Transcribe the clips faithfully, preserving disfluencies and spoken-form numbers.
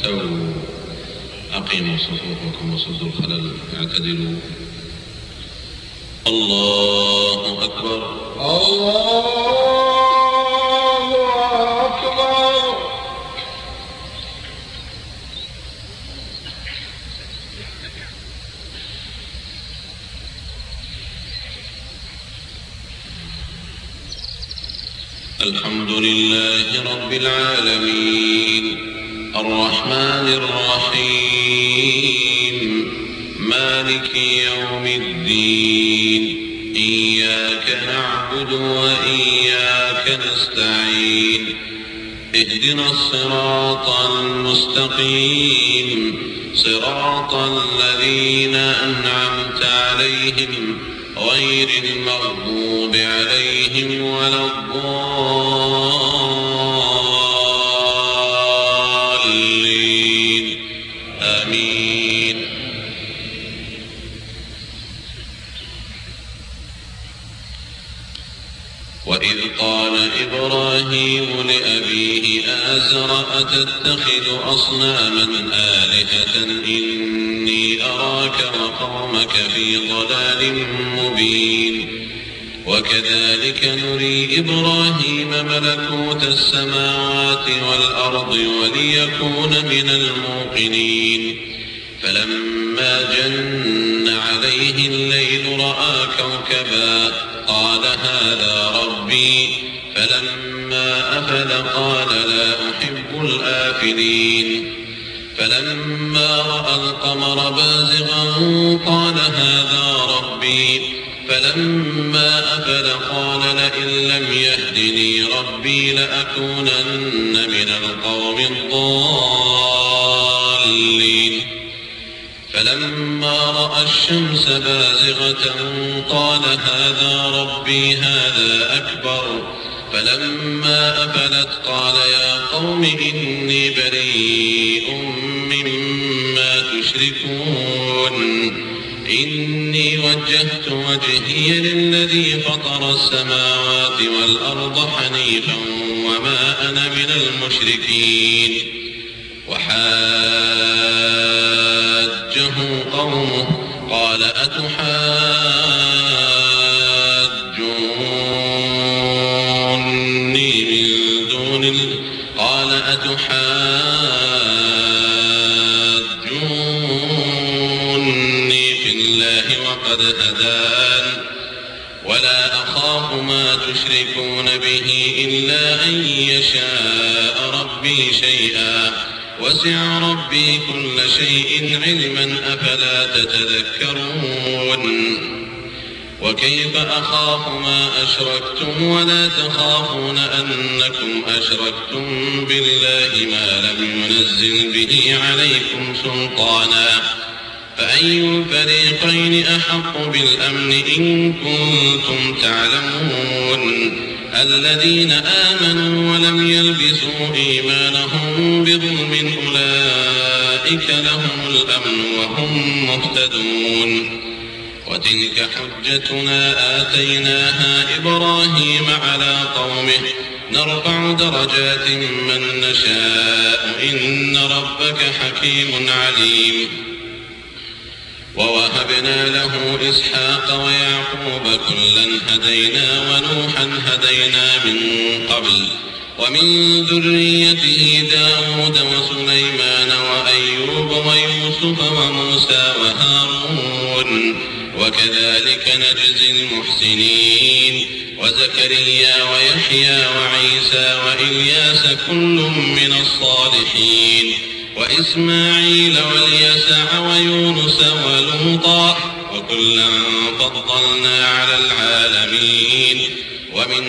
استووا أقيموا صفوفكم وسدوا الخلل اعتدلوا. الله أكبر. الله أكبر. الحمد لله رب العالمين الرحمن الرحيم مالك يوم الدين إياك نعبد وإياك نستعين اهدنا الصراط المستقيم صراط الذين أنعمت عليهم غير المغضوب عليهم ولا الضالين آمين. وإذ قال إبراهيم لأبيه آزر أتتخذ أصناما آلهة إني أراك وقومك في ضلال مبين. وكذلك نري إبراهيم ملكوت السماوات والأرض وليكون من الموقنين. فلما جن عليه الليل رأى كوكبا قال هذا ربي فلما أفل قال لا أحب الآفلين. فلما رأى القمر بازغا قال هذا ربي فلما أفل قال لئن لم يهدني ربي لأكونن من القوم الضالين. فلما رأى الشمس بازغة قال هذا ربي هذا أكبر. فلما أفلت قال يا قوم إني بريء مما تشركون إني وجهت وجهي للذي فطر السماوات والأرض حنيفا وما أنا من المشركين. وحاجه قومه قال أتحاجوني من دون الله قال أتحاجوني في الله وقد هدان ولا أخاف ما تشركون به إلا أن يشاء ربي شيئا وسع ربي كل شيء علما أفلا تتذكرون. وكيف أخاف ما أشركتم ولا تخافون أنكم أشركتم بالله ما لم ينزل به عليكم سلطانا فأي الفريقين أحق بالأمن إن كنتم تعلمون. الذين آمنوا ولم يلبسوا إيمانهم بظلم أولئك لهم الأمن وهم مهتدون. وتلك حجتنا آتيناها إبراهيم على قومه نرفع درجات من نشاء إن ربك حكيم عليم. ووهبنا له إسحاق ويعقوب كلا هدينا ونوحا هدينا من قبل ومن ذريته داود وسليمان وأيوب ويوسف وموسى وهارون وكذلك نجزي المحسنين. وزكريا ويحيى وعيسى وإلياس كل من الصالحين وإسماعيل واليسع ويونس ولوطا وكلا فضلنا على العالمين. ومن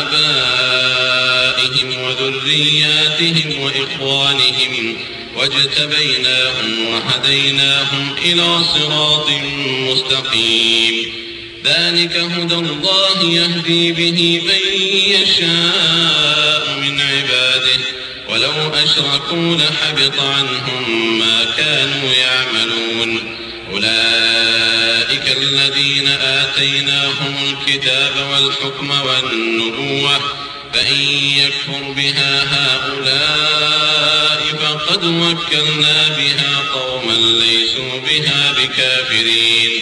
آبائهم وذرياتهم وإخوانهم واجتبيناهم وهديناهم إلى صراط مستقيم. ذلك هدى الله يهدي به من يشاء من عباده ولو أشركوا لحبط عنهم ما كانوا يعملون. أولئك الذين آتيناهم الكتاب والحكم والنبوة فإن يكفر بها هؤلاء فقد ولقد وكلنا بها قوما ليسوا بها بكافرين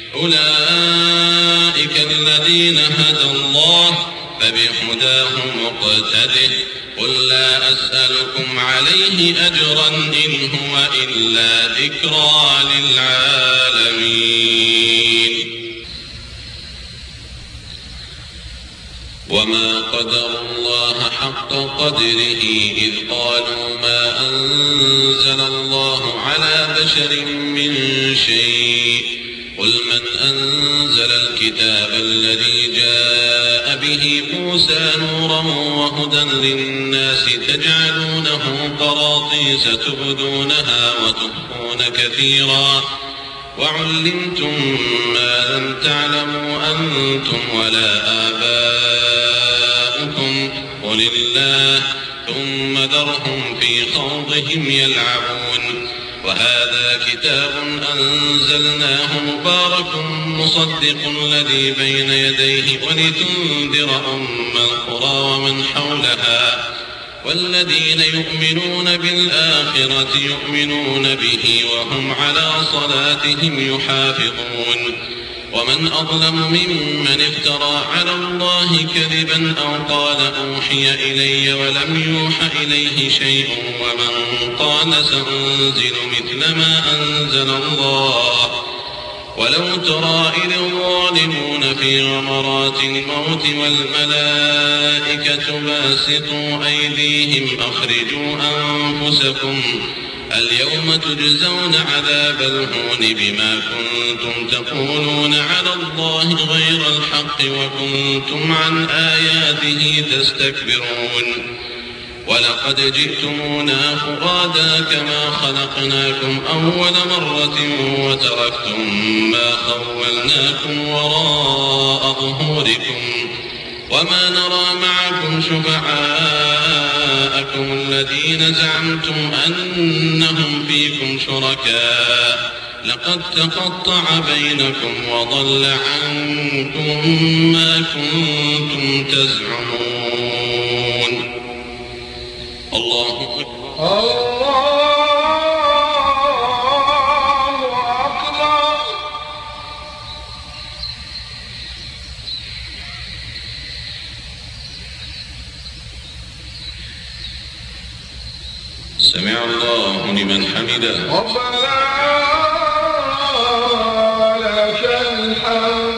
أولئك الذين هدى الله فبهداه مقتده قل لا أسألكم عليه أجرا إن هو إلا ذكرى للعالمين. وما قدروا الله حق قدره إذ قالوا ما أنزل الله على بشر من شيء قل من أنزل الكتاب الذي جاء به موسى نورا وهدى للناس تجعلونه قراطيس تبدونها وتخفون كثيرا وعلمتم ما لم تعلموا أنتم ولا آباؤكم قل الله ثم ذرهم في خوضهم يلعبون. وهذا كتاب أنزلناه مبارك مصدق الذي بين يديه ولتنذر أم القرى ومن حولها والذين يؤمنون بالآخرة يؤمنون به وهم على صلاتهم يحافظون. ومن أظلم ممن افترى على الله كذبا أو قال أوحي إلي ولم يوحى إليه شيء ومن قال سأنزل مثل ما أنزل الله ولو ترى إذ الظالمون في غمرات الموت والملائكة باسطوا أيديهم أخرجوا أنفسكم اليوم تجزون عذاب الهون بما كنتم تقولون على الله غير الحق وكنتم عن آياته تستكبرون. ولقد جئتمونا فرادا كما خلقناكم أول مرة وتركتم ما خولناكم وراء ظهوركم وما نرى معكم شفعاءكم الذين زعمتم أنهم فيكم شركاء لقد تقطع بينكم وضل عنكم ما كنتم تزعمون. الله أكبر. الله أكبر. سمع الله لمن حمده. ربنا لك الحمد.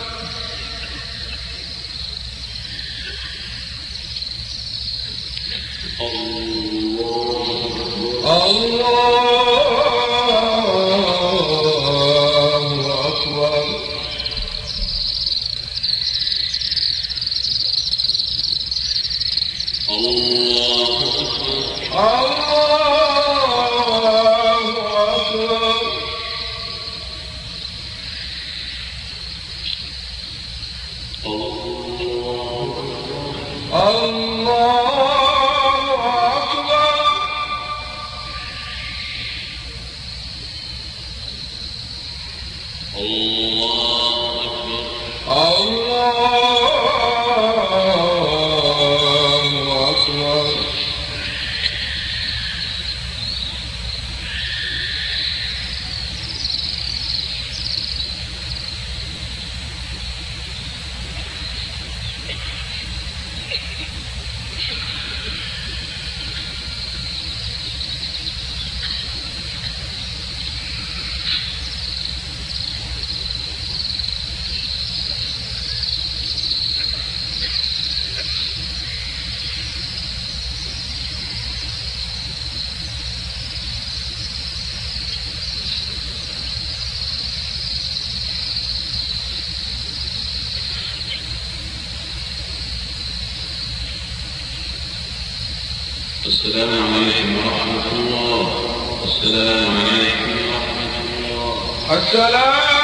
السلام عليكم ورحمة الله. السلام عليكم ورحمة الله. السلام